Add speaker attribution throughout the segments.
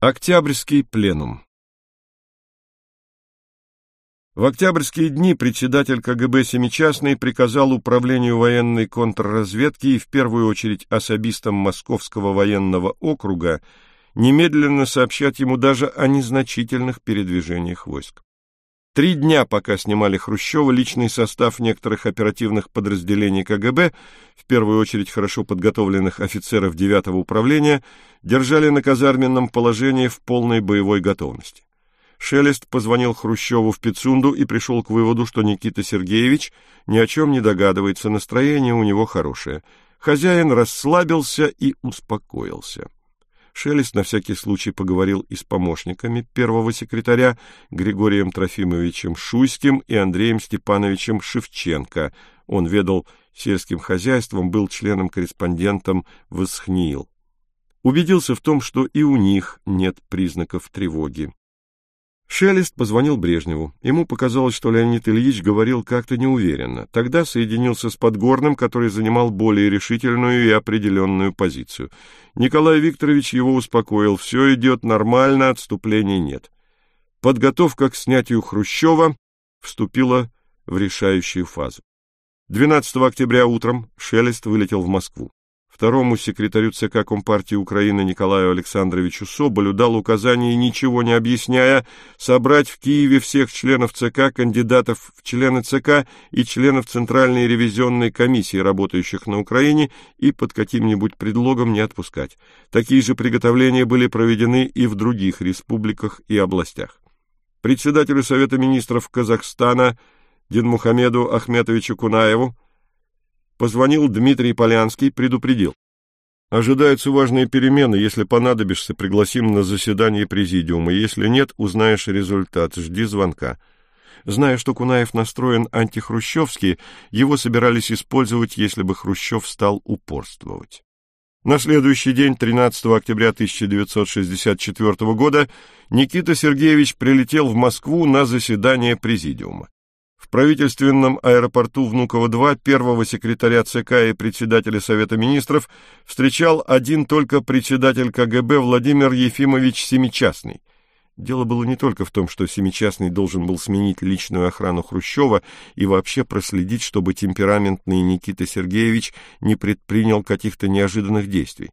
Speaker 1: Октябрьский пленум. В октябрьские дни председатель КГБ Семичастный приказал Управлению военной контрразведки и в первую очередь особистам Московского военного округа немедленно сообщать ему даже о незначительных передвижениях войск. 3 дня, пока снимали Хрущева, личный состав некоторых оперативных подразделений КГБ, в первую очередь хорошо подготовленных офицеров 9-го управления, держали на казарменном положении в полной боевой готовности. Шелест позвонил Хрущеву в Пицунду и пришел к выводу, что Никита Сергеевич ни о чем не догадывается, настроение у него хорошее. Хозяин расслабился и успокоился. Шелест на всякий случай поговорил и с помощниками первого секретаря Григорием Трофимовичем Шуйским и Андреем Степановичем Шевченко. Он ведал сельским хозяйством, был членом-корреспондентом в ИСХНИИЛ. Убедился в том, что и у них нет признаков тревоги. Шелест позвонил Брежневу. Ему показалось, что Леонид Ильич говорил как-то неуверенно. Тогда соединился с Подгорным, который занимал более решительную и определенную позицию. Николай Викторович его успокоил. Все идет нормально, отступлений нет. Подготовка к снятию Хрущева вступила в решающую фазу. 12 октября утром Шелест вылетел в Москву. Второму секретарю ЦК Компартии Украины Николаю Александровичу Соболю дал указание, ничего не объясняя, собрать в Киеве всех членов ЦК, кандидатов в члены ЦК и членов Центральной ревизионной комиссии, работающих на Украине, и под каким-нибудь предлогом не отпускать. Такие же приготовления были проведены и в других республиках и областях. Председателю Совета министров Казахстана Динмухамеду Ахметовичу Кунаеву позвонил Дмитрий Полянский, предупредил. Ожидаются важные перемены. Если понадобишься, пригласим на заседание президиума. Если нет, узнаешь результат. Жди звонка. Зная, что Кунаев настроен антихрущевски, его собирались использовать, если бы Хрущев стал упорствовать. На следующий день, 13 октября 1964 года, Никита Сергеевич прилетел в Москву на заседание президиума. В правительственном аэропорту Внуково-2 первого секретаря ЦК и председателя Совета министров встречал один только председатель КГБ Владимир Ефимович Семичастный. Дело было не только в том, что Семичастный должен был сменить личную охрану Хрущева и вообще проследить, чтобы темпераментный Никита Сергеевич не предпринял каких-то неожиданных действий.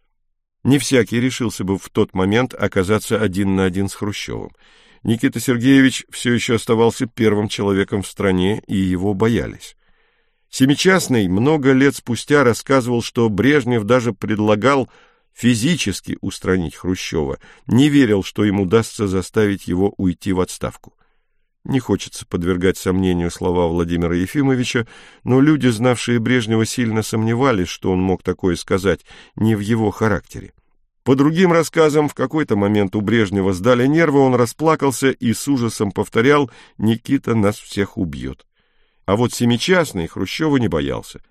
Speaker 1: Не всякий решился бы в тот момент оказаться один на один с Хрущевым. Никита Сергеевич все еще оставался первым человеком в стране, и его боялись. Семичастный много лет спустя рассказывал, что Брежнев даже предлагал физически устранить Хрущева, не верил, что ему удастся заставить его уйти в отставку. Не хочется подвергать сомнению слова Владимира Ефимовича, но люди, знавшие Брежнева, сильно сомневались, что он мог такое сказать, не в его характере. По другим рассказам, в какой-то момент у Брежнева сдали нервы, он расплакался и с ужасом повторял: «Никита нас всех убьет». А вот Семичастный Хрущева не боялся.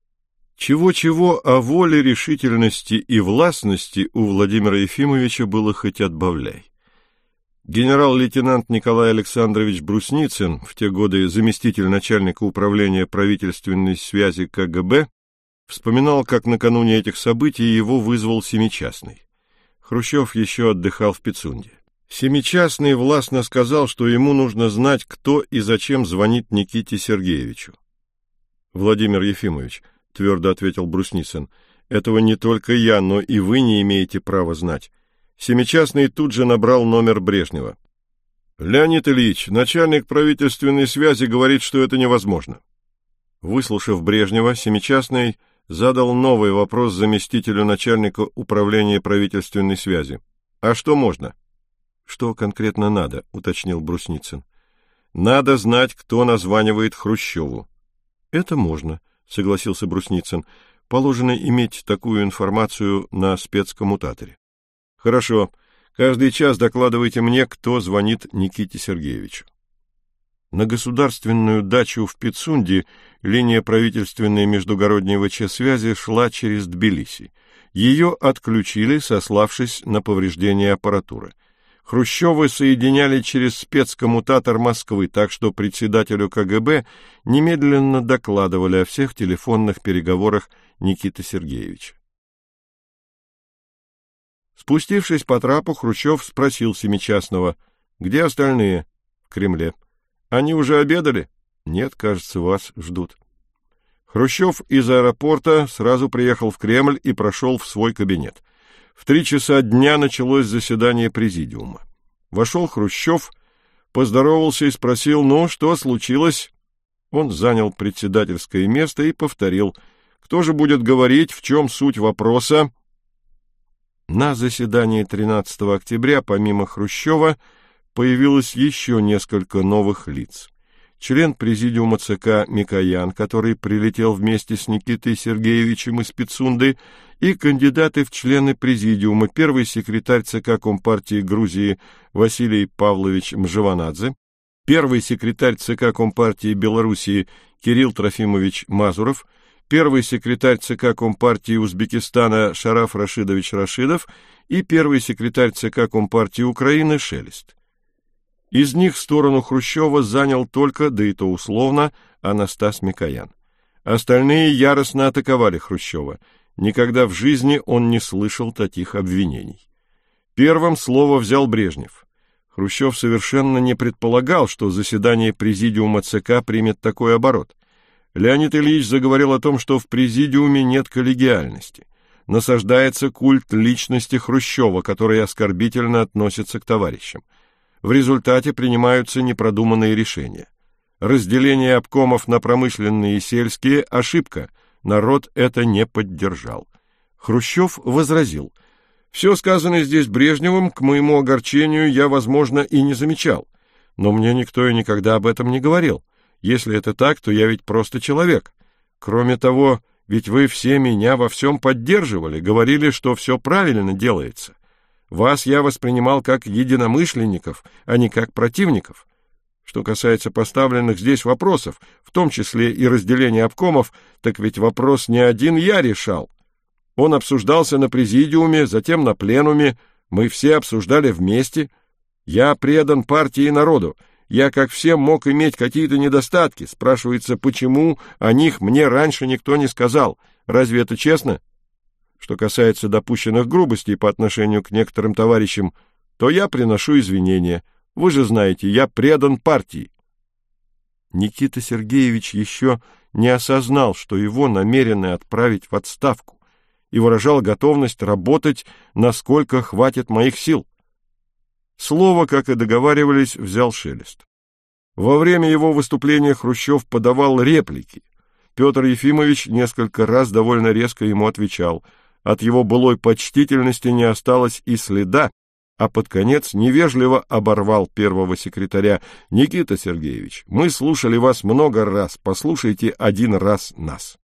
Speaker 1: Чего-чего, а воли, решительности и властности у Владимира Ефимовича было хоть отбавляй. Генерал-лейтенант Николай Александрович Брусницын, в те годы заместитель начальника управления правительственной связи КГБ, вспоминал, как накануне этих событий его вызвал Семичастный. Хрущев еще отдыхал в Пицунде. Семичастный властно сказал, что ему нужно знать, кто и зачем звонит Никите Сергеевичу. «Владимир Ефимович», — твердо ответил Брусницын, — «этого не только я, но и вы не имеете права знать». Семичастный тут же набрал номер Брежнева. «Леонид Ильич, начальник правительственной связи, говорит, что это невозможно». Выслушав Брежнева, Семичастный задал новый вопрос заместителю начальника управления правительственной связи. «А что можно?» «Что конкретно надо?» — уточнил Брусницын. «Надо знать, кто названивает Хрущеву». «Это можно», — согласился Брусницын. «Положено иметь такую информацию на спецкоммутаторе». «Хорошо. Каждый час докладывайте мне, кто звонит Никите Сергеевичу». На государственную дачу в Пицунде линия правительственной междугородней ВЧ-связи шла через Тбилиси. Ее отключили, сославшись на повреждение аппаратуры. Хрущевы соединяли через спецкоммутатор Москвы, так что председателю КГБ немедленно докладывали о всех телефонных переговорах Никиты Сергеевича. Спустившись по трапу, Хрущев спросил Семичастного: «Где остальные?» «В Кремле». «Они уже обедали?» «Нет, кажется, вас ждут». Хрущев из аэропорта сразу приехал в Кремль и прошел в свой кабинет. В 3 часа дня началось заседание президиума. Вошел Хрущев, поздоровался и спросил: «Ну, что случилось?» Он занял председательское место и повторил: «Кто же будет говорить, в чем суть вопроса?» На заседании 13 октября, помимо Хрущева, появилось еще несколько новых лиц. Член президиума ЦК Микоян, который прилетел вместе с Никитой Сергеевичем из Пицунды, и кандидаты в члены президиума: первый секретарь ЦК Компартии Грузии Василий Павлович Мжаванадзе, первый секретарь ЦК Компартии Белоруссии Кирилл Трофимович Мазуров, первый секретарь ЦК Компартии Узбекистана Шараф Рашидович Рашидов и первый секретарь ЦК Компартии Украины Шелест. Из них сторону Хрущева занял только, да и то условно, Анастас Микоян. Остальные яростно атаковали Хрущева. Никогда в жизни он не слышал таких обвинений. Первым слово взял Брежнев. Хрущев совершенно не предполагал, что заседание президиума ЦК примет такой оборот. Леонид Ильич заговорил о том, что в президиуме нет коллегиальности. Насаждается культ личности Хрущева, который оскорбительно относится к товарищам. В результате принимаются непродуманные решения. Разделение обкомов на промышленные и сельские – ошибка, народ это не поддержал. Хрущев возразил: «Все сказанное здесь Брежневым, к моему огорчению, я, возможно, и не замечал, но мне никто и никогда об этом не говорил. Если это так, то я ведь просто человек. Кроме того, ведь вы все меня во всем поддерживали, говорили, что все правильно делается. Вас я воспринимал как единомышленников, а не как противников. Что касается поставленных здесь вопросов, в том числе и разделения обкомов, так ведь вопрос не один я решал. Он обсуждался на президиуме, затем на пленуме, мы все обсуждали вместе. Я предан партии и народу. Я, как все, мог иметь какие-то недостатки. Спрашивается, почему о них мне раньше никто не сказал? Разве это честно? Что касается допущенных грубостей по отношению к некоторым товарищам, то я приношу извинения. Вы же знаете, я предан партии». Никита Сергеевич еще не осознал, что его намерены отправить в отставку, и выражал готовность работать, насколько хватит моих сил. Слово, как и договаривались, взял Шелест. Во время его выступления Хрущев подавал реплики. Петр Ефимович несколько раз довольно резко ему отвечал. От его былой почтительности не осталось и следа, а под конец невежливо оборвал первого секретаря: «Никита Сергеевич, мы слушали вас много раз, послушайте один раз нас».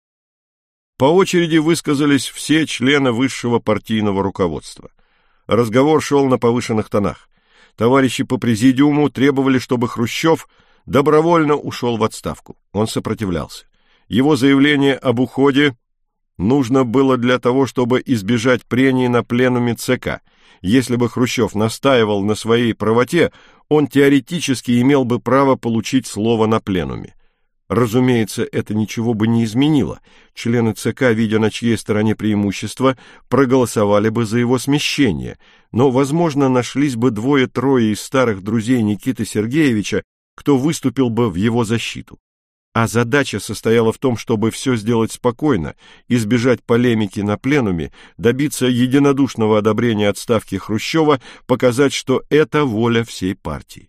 Speaker 1: По очереди высказались все члены высшего партийного руководства. Разговор шел на повышенных тонах. Товарищи по президиуму требовали, чтобы Хрущев добровольно ушел в отставку. Он сопротивлялся. Его заявление об уходе нужно было для того, чтобы избежать прений на пленуме ЦК. Если бы Хрущев настаивал на своей правоте, он теоретически имел бы право получить слово на пленуме. Разумеется, это ничего бы не изменило. Члены ЦК, видя, на чьей стороне преимущество, проголосовали бы за его смещение, но, возможно, нашлись бы 2-3 из старых друзей Никиты Сергеевича, кто выступил бы в его защиту. А задача состояла в том, чтобы все сделать спокойно, избежать полемики на пленуме, добиться единодушного одобрения отставки Хрущева, показать, что это воля всей партии.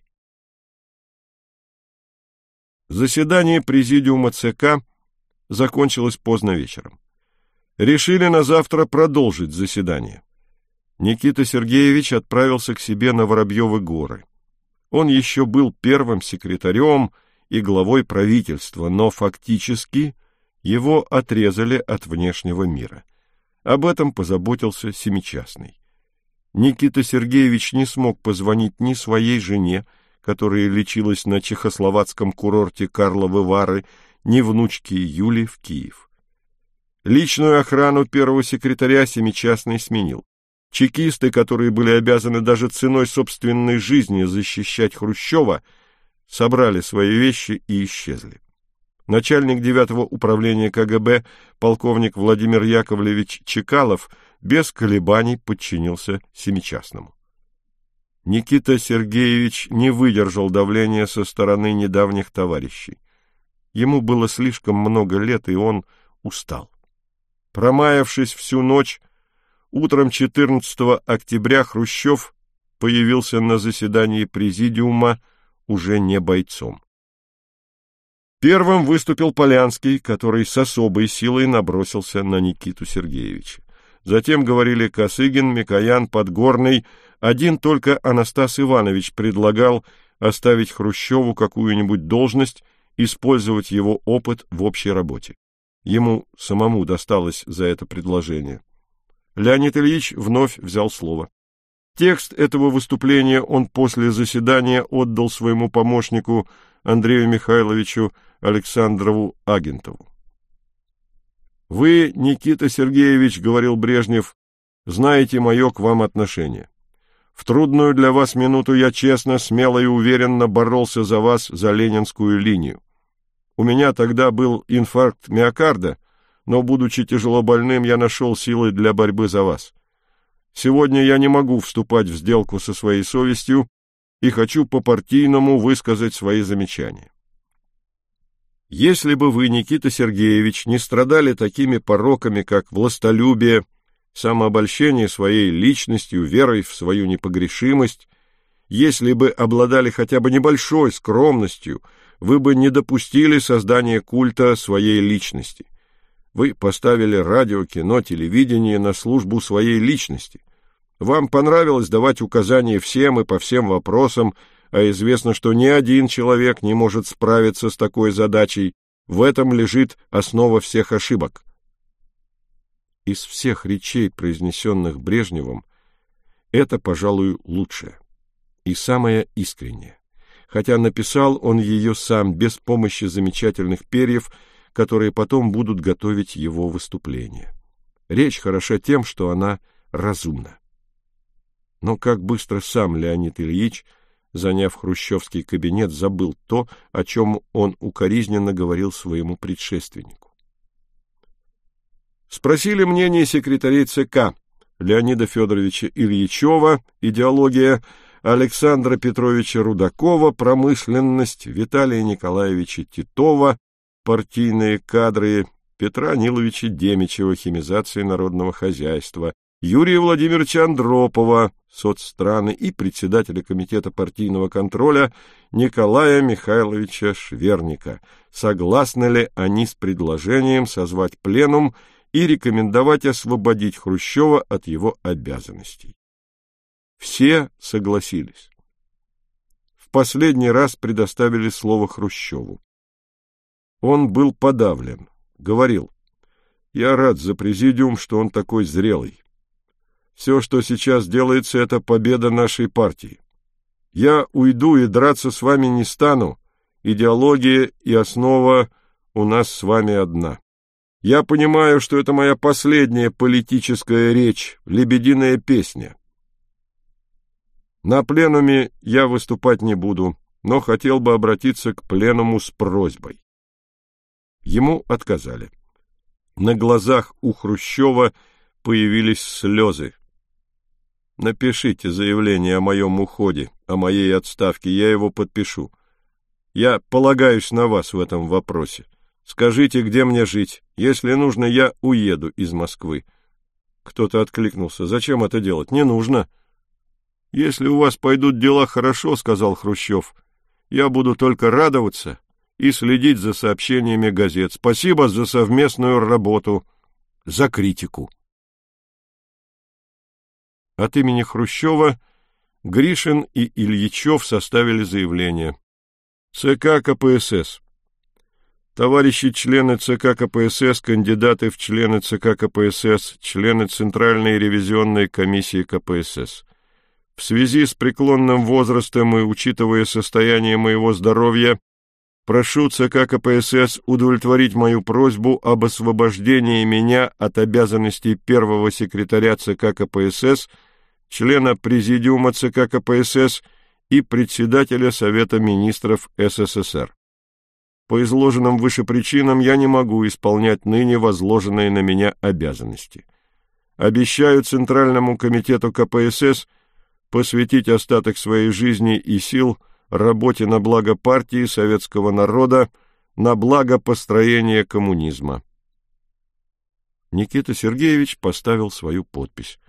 Speaker 1: Заседание президиума ЦК закончилось поздно вечером. Решили на завтра продолжить заседание. Никита Сергеевич отправился к себе на Воробьевы горы. Он еще был первым секретарем и главой правительства, но фактически его отрезали от внешнего мира. Об этом позаботился Семичастный. Никита Сергеевич не смог позвонить ни своей жене, которая лечилась на чехословацком курорте Карловы Вары, ни внучке Юли в Киев. Личную охрану первого секретаря Семичастный сменил. Чекисты, которые были обязаны даже ценой собственной жизни защищать Хрущева, собрали свои вещи и исчезли. Начальник 9-го управления КГБ полковник Владимир Яковлевич Чекалов без колебаний подчинился Семичастному. Никита Сергеевич не выдержал давления со стороны недавних товарищей. Ему было слишком много лет, и он устал. Промаявшись всю ночь, утром 14 октября Хрущев появился на заседании президиума уже не бойцом. Первым выступил Полянский, который с особой силой набросился на Никиту Сергеевича. Затем говорили Косыгин, Микоян, Подгорный. Один только Анастас Иванович предлагал оставить Хрущеву какую-нибудь должность, использовать его опыт в общей работе. Ему самому досталось за это предложение. Леонид Ильич вновь взял слово. Текст этого выступления он после заседания отдал своему помощнику Андрею Михайловичу Александрову Агентову. «Вы, Никита Сергеевич, — говорил Брежнев, — знаете мое к вам отношение. В трудную для вас минуту я честно, смело и уверенно боролся за вас, за ленинскую линию. У меня тогда был инфаркт миокарда, но, будучи тяжелобольным, я нашел силы для борьбы за вас. Сегодня я не могу вступать в сделку со своей совестью и хочу по-партийному высказать свои замечания. Если бы вы, Никита Сергеевич, не страдали такими пороками, как властолюбие, самообольщение своей личностью, верой в свою непогрешимость, если бы обладали хотя бы небольшой скромностью, вы бы не допустили создания культа своей личности. Вы поставили радио, кино, телевидение на службу своей личности. Вам понравилось давать указания всем и по всем вопросам, а известно, что ни один человек не может справиться с такой задачей. В этом лежит основа всех ошибок. Из всех речей, произнесенных Брежневым, это, пожалуй, лучшее и самое искреннее, хотя написал он ее сам без помощи замечательных перьев, которые потом будут готовить его выступление. Речь хороша тем, что она разумна. Но как быстро сам Леонид Ильич, заняв хрущевский кабинет, забыл то, о чем он укоризненно говорил своему предшественнику. Спросили мнение секретарей ЦК Леонида Федоровича Ильичева «Идеология», Александра Петровича Рудакова «Промышленность», Виталия Николаевича Титова «Партийные кадры», Петра Ниловича Демичева «Химизация народного хозяйства», Юрия Владимировича Андропова «Соцстраны» и председателя комитета партийного контроля Николая Михайловича Шверника. Согласны ли они с предложением созвать пленум и рекомендовать освободить Хрущева от его обязанностей? Все согласились. В последний раз предоставили слово Хрущеву. Он был подавлен, говорил: «Я рад за президиум, что он такой зрелый. Все, что сейчас делается, это победа нашей партии. Я уйду и драться с вами не стану. Идеология и основа у нас с вами одна. Я понимаю, что это моя последняя политическая речь, лебединая песня. На пленуме я выступать не буду, но хотел бы обратиться к пленуму с просьбой». Ему отказали. На глазах у Хрущева появились слезы. «Напишите заявление о моем уходе, о моей отставке, я его подпишу. Я полагаюсь на вас в этом вопросе. Скажите, где мне жить. Если нужно, я уеду из Москвы». Кто-то откликнулся: «Зачем это делать? Не нужно». «Если у вас пойдут дела хорошо, — сказал Хрущев, — я буду только радоваться и следить за сообщениями газет. Спасибо за совместную работу, за критику». От имени Хрущева Гришин и Ильичев составили заявление. ЦК КПСС. Товарищи члены ЦК КПСС, кандидаты в члены ЦК КПСС, члены Центральной ревизионной комиссии КПСС. В связи с преклонным возрастом и учитывая состояние моего здоровья, прошу ЦК КПСС удовлетворить мою просьбу об освобождении меня от обязанностей первого секретаря ЦК КПСС, члена Президиума ЦК КПСС и председателя Совета министров СССР. По изложенным выше причинам я не могу исполнять ныне возложенные на меня обязанности. Обещаю Центральному комитету КПСС посвятить остаток своей жизни и сил работе на благо партии, советского народа, на благо построения коммунизма. Никита Сергеевич поставил свою подпись.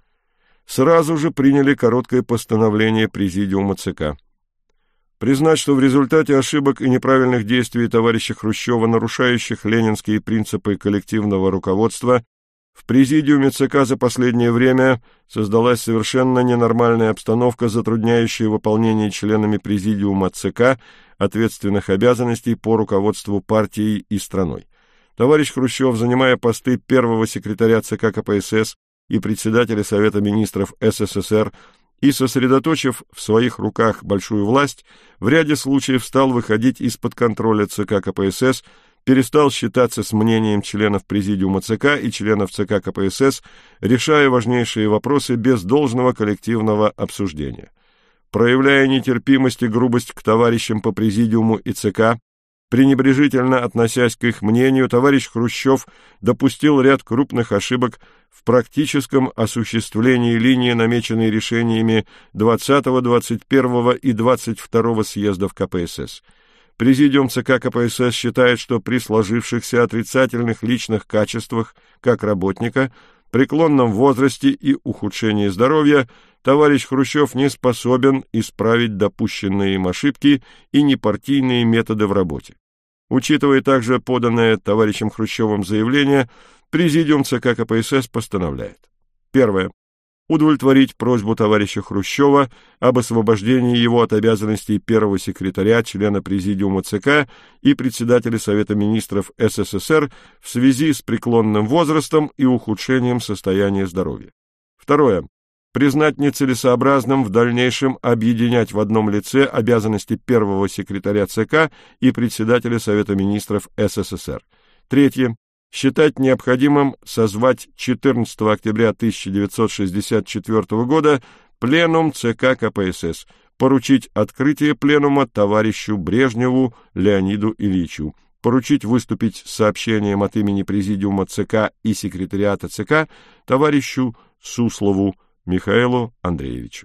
Speaker 1: Сразу же приняли короткое постановление Президиума ЦК. Признать, что в результате ошибок и неправильных действий товарища Хрущева, нарушающих ленинские принципы коллективного руководства, в Президиуме ЦК за последнее время создалась совершенно ненормальная обстановка, затрудняющая выполнение членами Президиума ЦК ответственных обязанностей по руководству партией и страной. Товарищ Хрущев, занимая посты первого секретаря ЦК КПСС и председателя Совета министров СССР, и, сосредоточив в своих руках большую власть, в ряде случаев стал выходить из-под контроля ЦК КПСС, перестал считаться с мнением членов Президиума ЦК и членов ЦК КПСС, решая важнейшие вопросы без должного коллективного обсуждения. Проявляя нетерпимость и грубость к товарищам по Президиуму и ЦК, пренебрежительно относясь к их мнению, товарищ Хрущев допустил ряд крупных ошибок в практическом осуществлении линии, намеченной решениями 20-го, 21-го и 22-го съездов КПСС. Президиум ЦК КПСС считает, что при сложившихся отрицательных личных качествах как работника, преклонном возрасте и ухудшении здоровья товарищ Хрущев не способен исправить допущенные им ошибки и непартийные методы в работе. Учитывая также поданное товарищем Хрущевым заявление, Президиум ЦК КПСС постановляет. Первое. Удовлетворить просьбу товарища Хрущева об освобождении его от обязанностей первого секретаря, члена Президиума ЦК и председателя Совета министров СССР в связи с преклонным возрастом и ухудшением состояния здоровья. Второе. Признать нецелесообразным в дальнейшем объединять в одном лице обязанности первого секретаря ЦК и председателя Совета министров СССР. Третье. Считать необходимым созвать 14 октября 1964 года пленум ЦК КПСС, поручить открытие пленума товарищу Брежневу Леониду Ильичу, поручить выступить с сообщением от имени Президиума ЦК и секретариата ЦК товарищу Суслову Михаилу Андреевичу.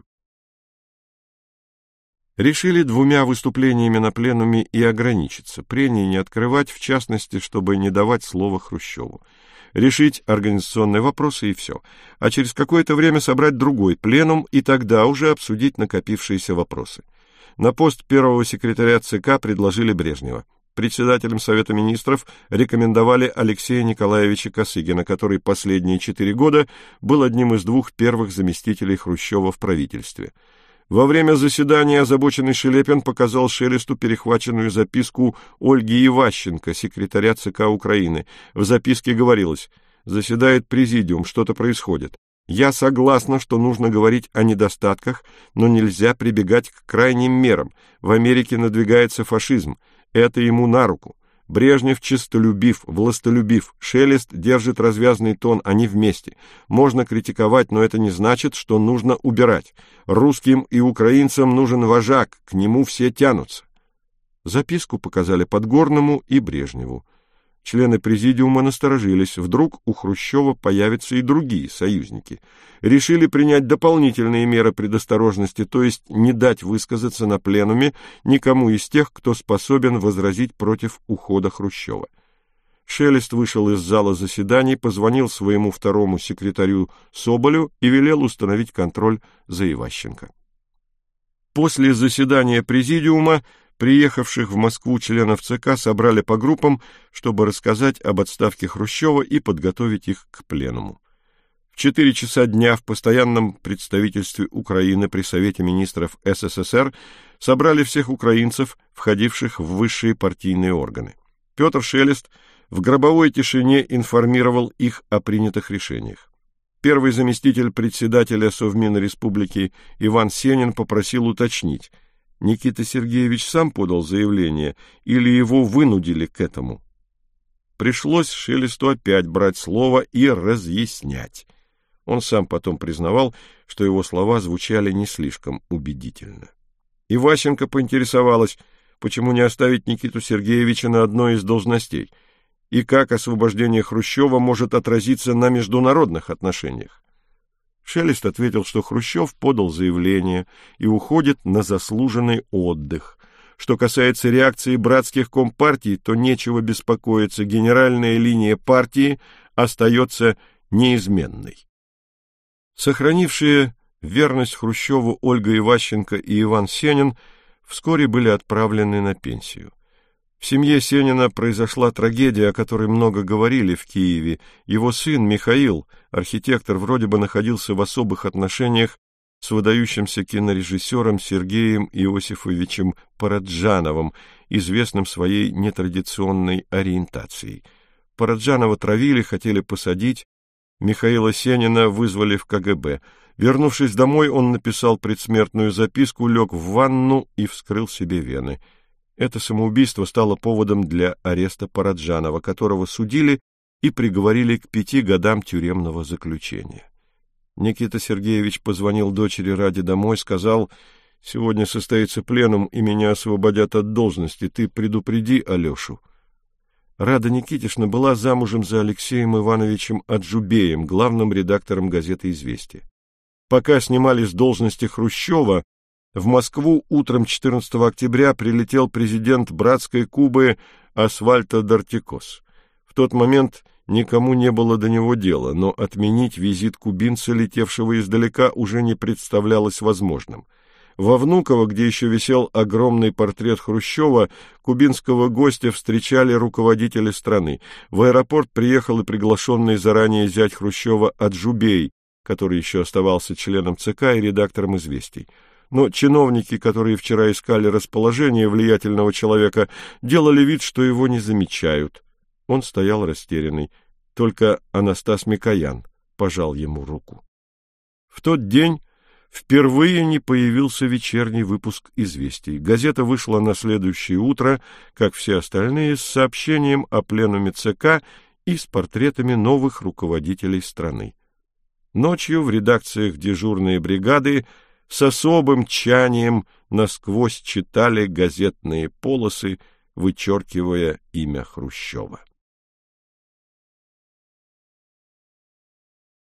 Speaker 1: Решили двумя выступлениями на пленуме и ограничиться, прений не открывать, в частности, чтобы не давать слова Хрущеву. Решить организационные вопросы и все. А через какое-то время собрать другой пленум и тогда уже обсудить накопившиеся вопросы. На пост первого секретаря ЦК предложили Брежнева. Председателем Совета министров рекомендовали Алексея Николаевича Косыгина, который последние 4 года был одним из 2 первых заместителей Хрущева в правительстве. Во время заседания озабоченный Шелепин показал Шелесту перехваченную записку Ольги Иващенко, секретаря ЦК Украины. В записке говорилось: «Заседает президиум, что-то происходит. Я согласна, что нужно говорить о недостатках, но нельзя прибегать к крайним мерам. В Америке надвигается фашизм. Это ему на руку. Брежнев честолюбив, властолюбив, Шелест держит развязный тон, они вместе. Можно критиковать, но это не значит, что нужно убирать. Русским и украинцам нужен вожак, к нему все тянутся». Записку показали Подгорному и Брежневу. Члены президиума насторожились, вдруг у Хрущева появятся и другие союзники. Решили принять дополнительные меры предосторожности, то есть не дать высказаться на пленуме никому из тех, кто способен возразить против ухода Хрущева. Шелест вышел из зала заседаний, позвонил своему второму секретарю Соболю и велел установить контроль за Иващенко. После заседания президиума приехавших в Москву членов ЦК собрали по группам, чтобы рассказать об отставке Хрущева и подготовить их к пленуму. В 4 часа дня в постоянном представительстве Украины при Совете министров СССР собрали всех украинцев, входивших в высшие партийные органы. Петр Шелест в гробовой тишине информировал их о принятых решениях. Первый заместитель председателя Совмина Республики Иван Сенин попросил уточнить: Никита Сергеевич сам подал заявление или его вынудили к этому? Пришлось Шелесту опять брать слово и разъяснять. Он сам потом признавал, что его слова звучали не слишком убедительно. Иващенко поинтересовалась, почему не оставить Никиту Сергеевича на одной из должностей, и как освобождение Хрущева может отразиться на международных отношениях. Шелест ответил, что Хрущев подал заявление и уходит на заслуженный отдых. Что касается реакции братских компартий, то нечего беспокоиться, генеральная линия партии остается неизменной. Сохранившие верность Хрущеву Ольга Иващенко и Иван Сенин вскоре были отправлены на пенсию. В семье Сенина произошла трагедия, о которой много говорили в Киеве. Его сын Михаил, архитектор, вроде бы находился в особых отношениях с выдающимся кинорежиссером Сергеем Иосифовичем Параджановым, известным своей нетрадиционной ориентацией. Параджанова травили, хотели посадить. Михаила Сенина вызвали в КГБ. Вернувшись домой, он написал предсмертную записку, лег в ванну и вскрыл себе вены. Это самоубийство стало поводом для ареста Параджанова, которого судили и приговорили к 5 годам тюремного заключения. Никита Сергеевич позвонил дочери Раде домой, сказал: «Сегодня состоится пленум, и меня освободят от должности. Ты предупреди Алешу». Рада Никитишна была замужем за Алексеем Ивановичем Аджубеем, главным редактором газеты «Известия». Пока снимали с должности Хрущева, в Москву утром 14 октября прилетел президент братской Кубы Освальдо Дортикос. В тот момент никому не было до него дела, но отменить визит кубинца, летевшего издалека, уже не представлялось возможным. Во Внуково, где еще висел огромный портрет Хрущева, кубинского гостя встречали руководители страны. В аэропорт приехал и приглашенный заранее зять Хрущева Аджубей, который еще оставался членом ЦК и редактором «Известий». Но чиновники, которые вчера искали расположение влиятельного человека, делали вид, что его не замечают. Он стоял растерянный. Только Анастас Микоян пожал ему руку. В тот день впервые не появился вечерний выпуск «Известий». Газета вышла на следующее утро, как все остальные, с сообщением о пленуме ЦК и с портретами новых руководителей страны. Ночью в редакциях дежурные бригады с особым тчанием насквозь читали газетные полосы, вычеркивая имя Хрущева.